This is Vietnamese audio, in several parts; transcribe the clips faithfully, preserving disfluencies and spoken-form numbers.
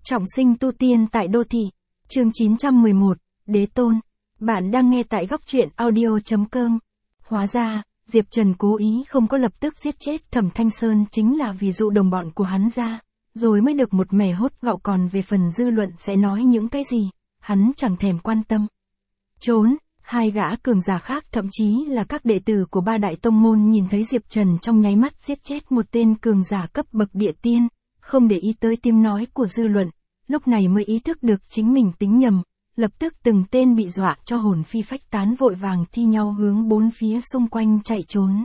Trọng sinh tu tiên tại đô thị. Chương chín trăm mười một, Đế Tôn. Bạn đang nghe tại góc truyện audio chấm com. Hóa ra, Diệp Trần cố ý không có lập tức giết chết Thẩm Thanh Sơn chính là vì dụ đồng bọn của hắn ra, rồi mới được một mẻ hốt gạo, còn về phần dư luận sẽ nói những cái gì, hắn chẳng thèm quan tâm. Trốn, hai gã cường giả khác thậm chí là các đệ tử của ba đại tông môn nhìn thấy Diệp Trần trong nháy mắt giết chết một tên cường giả cấp bậc địa tiên, không để ý tới tiếng nói của dư luận, lúc này mới ý thức được chính mình tính nhầm, lập tức từng tên bị dọa cho hồn phi phách tán vội vàng thi nhau hướng bốn phía xung quanh chạy trốn.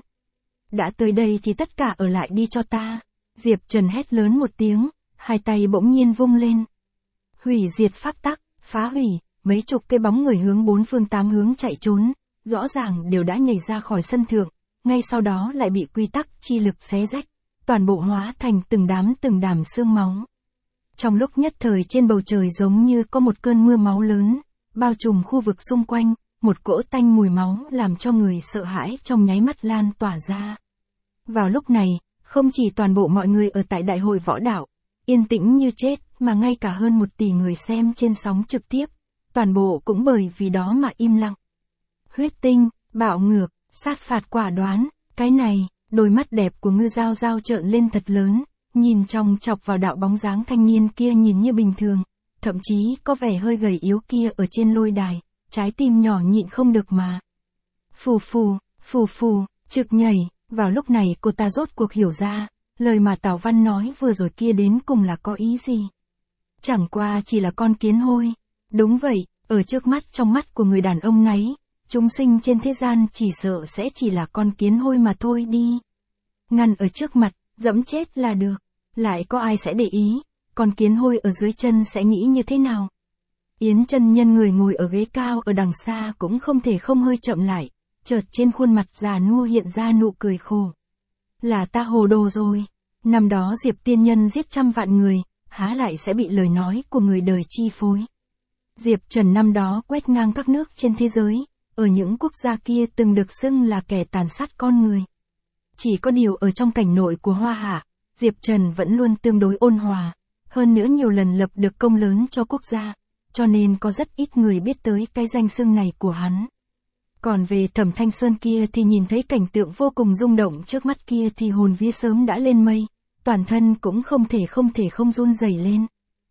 Đã tới đây thì tất cả ở lại đi cho ta. Diệp Trần hét lớn một tiếng, hai tay bỗng nhiên vung lên. Hủy diệt pháp tắc, phá hủy, mấy chục cái bóng người hướng bốn phương tám hướng chạy trốn, rõ ràng đều đã nhảy ra khỏi sân thượng, ngay sau đó lại bị quy tắc chi lực xé rách, toàn bộ hóa thành từng đám từng đám xương máu. Trong lúc nhất thời trên bầu trời giống như có một cơn mưa máu lớn, bao trùm khu vực xung quanh, một cỗ tanh mùi máu làm cho người sợ hãi trong nháy mắt lan tỏa ra. Vào lúc này, không chỉ toàn bộ mọi người ở tại đại hội võ đạo, yên tĩnh như chết, mà ngay cả hơn một tỷ người xem trên sóng trực tiếp, toàn bộ cũng bởi vì đó mà im lặng. Huyết tinh, bạo ngược, sát phạt quả đoán, cái này, đôi mắt đẹp của Ngư Giao Giao trợn lên thật lớn, nhìn chòng chọc vào đạo bóng dáng thanh niên kia nhìn như bình thường, thậm chí có vẻ hơi gầy yếu kia ở trên lôi đài, trái tim nhỏ nhịn không được mà. Phù phù, phù phù, trực nhảy, vào lúc này cô ta rốt cuộc hiểu ra, lời mà Tào Văn nói vừa rồi kia đến cùng là có ý gì. Chẳng qua chỉ là con kiến hôi. Đúng vậy, ở trước mắt trong mắt của người đàn ông này, chúng sinh trên thế gian chỉ sợ sẽ chỉ là con kiến hôi mà thôi đi. Ngăn ở trước mặt, dẫm chết là được, lại có ai sẽ để ý, con kiến hôi ở dưới chân sẽ nghĩ như thế nào. Yến chân nhân người ngồi ở ghế cao ở đằng xa cũng không thể không hơi chậm lại, chợt trên khuôn mặt già nua hiện ra nụ cười khổ. Là ta hồ đồ rồi, năm đó Diệp tiên nhân giết trăm vạn người, há lại sẽ bị lời nói của người đời chi phối. Diệp Trần năm đó quét ngang các nước trên thế giới, ở những quốc gia kia từng được xưng là kẻ tàn sát con người. Chỉ có điều ở trong cảnh nội của Hoa Hạ, Diệp Trần vẫn luôn tương đối ôn hòa, hơn nữa nhiều lần lập được công lớn cho quốc gia, cho nên có rất ít người biết tới cái danh xưng này của hắn. Còn về Thẩm Thanh Sơn kia thì nhìn thấy cảnh tượng vô cùng rung động trước mắt kia thì hồn vía sớm đã lên mây, toàn thân cũng không thể không thể không run rẩy lên.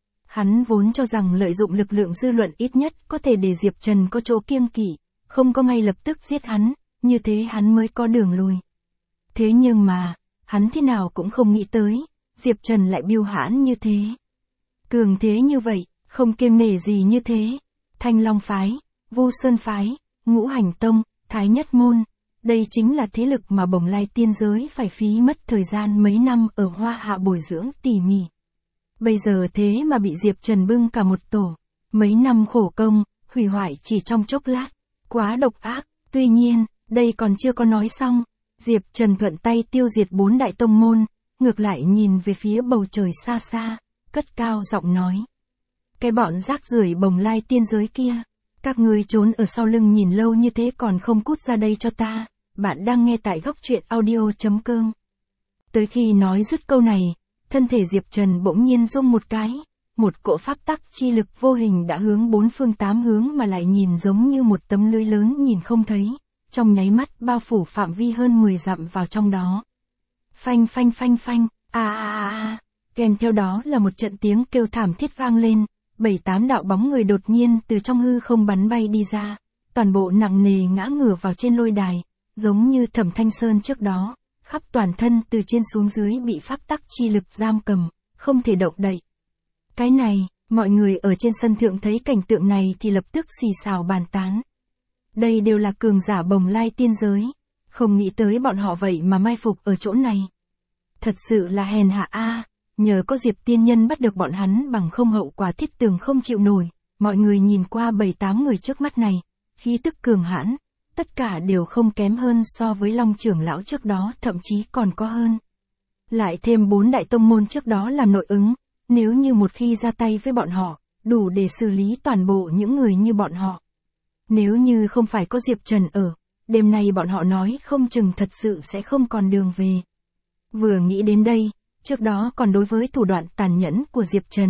Hắn vốn cho rằng lợi dụng lực lượng dư luận ít nhất có thể để Diệp Trần có chỗ kiêng kỵ, không có ngay lập tức giết hắn, như thế hắn mới có đường lui. Thế nhưng mà, hắn thế nào cũng không nghĩ tới, Diệp Trần lại biêu hãn như thế. Cường thế như vậy, không kiêng nể gì như thế. Thanh Long Phái, Vu Sơn Phái, Ngũ Hành Tông, Thái Nhất Môn, đây chính là thế lực mà Bồng Lai tiên giới phải phí mất thời gian mấy năm ở Hoa Hạ bồi dưỡng tỉ mỉ. Bây giờ thế mà bị Diệp Trần bưng cả một tổ, mấy năm khổ công, hủy hoại chỉ trong chốc lát, quá độc ác. Tuy nhiên, đây còn chưa có nói xong, Diệp Trần thuận tay tiêu diệt bốn đại tông môn, ngược lại nhìn về phía bầu trời xa xa, cất cao giọng nói. Cái bọn rác rưởi Bồng Lai tiên giới kia, các ngươi trốn ở sau lưng nhìn lâu như thế còn không cút ra đây cho ta. Bạn đang nghe tại góc truyện audio chấm com. Tới khi nói dứt câu này, thân thể Diệp Trần bỗng nhiên rung một cái, một cỗ pháp tắc chi lực vô hình đã hướng bốn phương tám hướng mà lại nhìn giống như một tấm lưới lớn nhìn không thấy, trong nháy mắt bao phủ phạm vi hơn mười dặm vào trong đó. Phanh phanh phanh phanh, a a a a, kèm theo đó là một trận tiếng kêu thảm thiết vang lên, bảy tám đạo bóng người đột nhiên từ trong hư không bắn bay đi ra, toàn bộ nặng nề ngã ngửa vào trên lôi đài, giống như Thẩm Thanh Sơn trước đó, khắp toàn thân từ trên xuống dưới bị pháp tắc chi lực giam cầm, không thể động đậy. Cái này, mọi người ở trên sân thượng thấy cảnh tượng này thì lập tức xì xào bàn tán. Đây đều là cường giả Bồng Lai tiên giới, không nghĩ tới bọn họ vậy mà mai phục ở chỗ này. Thật sự là hèn hạ a, nhờ có Diệp tiên nhân bắt được bọn hắn bằng không hậu quả thiết tường không chịu nổi. Mọi người nhìn qua bảy tám người trước mắt này, khí tức cường hãn, tất cả đều không kém hơn so với Long trưởng lão trước đó, thậm chí còn có hơn. Lại thêm bốn đại tông môn trước đó làm nội ứng, nếu như một khi ra tay với bọn họ, đủ để xử lý toàn bộ những người như bọn họ. Nếu như không phải có Diệp Trần ở, đêm nay bọn họ nói không chừng thật sự sẽ không còn đường về. Vừa nghĩ đến đây, trước đó còn đối với thủ đoạn tàn nhẫn của Diệp Trần,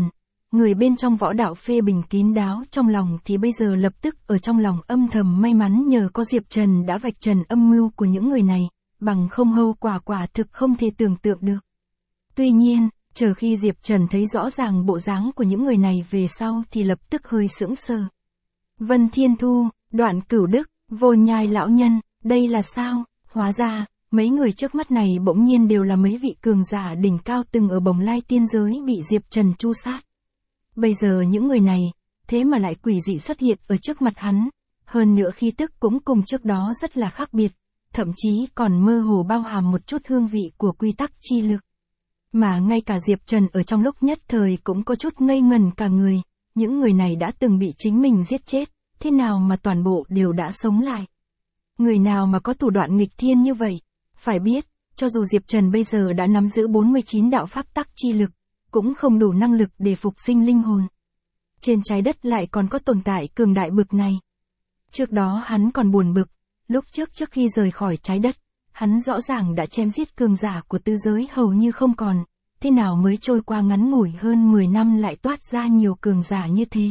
người bên trong võ đạo phê bình kín đáo trong lòng thì bây giờ lập tức ở trong lòng âm thầm may mắn nhờ có Diệp Trần đã vạch trần âm mưu của những người này, bằng không hậu quả quả thực không thể tưởng tượng được. Tuy nhiên, chờ khi Diệp Trần thấy rõ ràng bộ dáng của những người này về sau thì lập tức hơi sững sờ. Vân Thiên Thu, Đoạn Cửu Đức, Vô Nhai lão nhân, đây là sao? Hóa ra, mấy người trước mắt này bỗng nhiên đều là mấy vị cường giả đỉnh cao từng ở Bồng Lai tiên giới bị Diệp Trần tru sát. Bây giờ những người này, thế mà lại quỷ dị xuất hiện ở trước mặt hắn, hơn nữa khí tức cũng cùng trước đó rất là khác biệt, thậm chí còn mơ hồ bao hàm một chút hương vị của quy tắc chi lực. Mà ngay cả Diệp Trần ở trong lúc nhất thời cũng có chút ngây ngần cả người, những người này đã từng bị chính mình giết chết, thế nào mà toàn bộ đều đã sống lại. Người nào mà có thủ đoạn nghịch thiên như vậy? Phải biết, cho dù Diệp Trần bây giờ đã nắm giữ bốn mươi chín đạo pháp tắc chi lực, cũng không đủ năng lực để phục sinh linh hồn. Trên trái đất lại còn có tồn tại cường đại bực này. Trước đó hắn còn buồn bực, lúc trước trước khi rời khỏi trái đất, hắn rõ ràng đã chém giết cường giả của tứ giới hầu như không còn, thế nào mới trôi qua ngắn ngủi hơn mười năm lại toát ra nhiều cường giả như thế.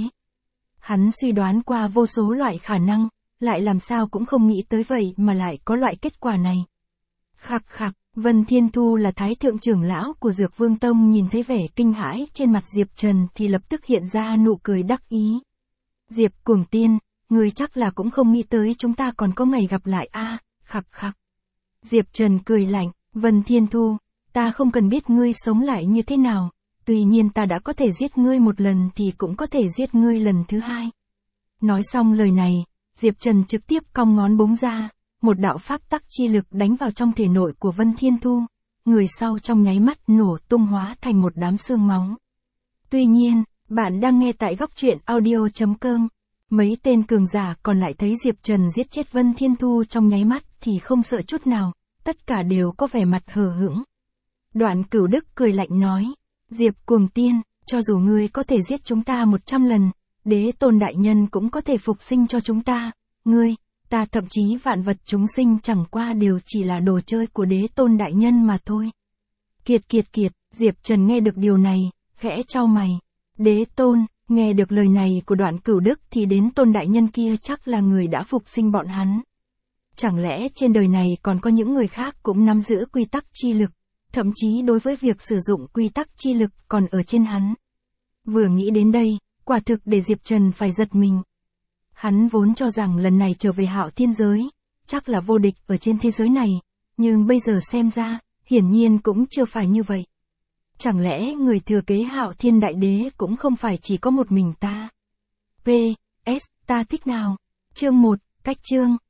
Hắn suy đoán qua vô số loại khả năng, lại làm sao cũng không nghĩ tới vậy mà lại có loại kết quả này. Khặc khặc, Vân Thiên Thu là thái thượng trưởng lão của Dược Vương Tông nhìn thấy vẻ kinh hãi trên mặt Diệp Trần thì lập tức hiện ra nụ cười đắc ý. Diệp Cuồng Tiên, ngươi chắc là cũng không nghĩ tới chúng ta còn có ngày gặp lại a, à, khặc khặc. Diệp Trần cười lạnh, Vân Thiên Thu, ta không cần biết ngươi sống lại như thế nào, tuy nhiên ta đã có thể giết ngươi một lần thì cũng có thể giết ngươi lần thứ hai. Nói xong lời này, Diệp Trần trực tiếp cong ngón búng ra, một đạo pháp tắc chi lực đánh vào trong thể nội của Vân Thiên Thu, người sau trong nháy mắt nổ tung hóa thành một đám xương máu. Tuy nhiên, bạn đang nghe tại góc truyện audio chấm com. Mấy tên cường giả còn lại thấy Diệp Trần giết chết Vân Thiên Thu trong nháy mắt thì không sợ chút nào, tất cả đều có vẻ mặt hờ hững. Đoạn Cửu Đức cười lạnh nói, Diệp Cuồng Tiên, cho dù ngươi có thể giết chúng ta một trăm lần, Đế Tôn Đại Nhân cũng có thể phục sinh cho chúng ta, ngươi, ta thậm chí vạn vật chúng sinh chẳng qua đều chỉ là đồ chơi của Đế Tôn Đại Nhân mà thôi. Kiệt kiệt kiệt, Diệp Trần nghe được điều này, khẽ chau mày. Đế Tôn, nghe được lời này của Đoạn Cửu Đức thì đến Tôn Đại Nhân kia chắc là người đã phục sinh bọn hắn. Chẳng lẽ trên đời này còn có những người khác cũng nắm giữ quy tắc chi lực, thậm chí đối với việc sử dụng quy tắc chi lực còn ở trên hắn. Vừa nghĩ đến đây, quả thực để Diệp Trần phải giật mình. Hắn vốn cho rằng lần này trở về Hạo Thiên giới, chắc là vô địch ở trên thế giới này, nhưng bây giờ xem ra, hiển nhiên cũng chưa phải như vậy. Chẳng lẽ người thừa kế Hạo Thiên Đại Đế cũng không phải chỉ có một mình ta? pê ét, ta thích nào? Chương một, cách chương.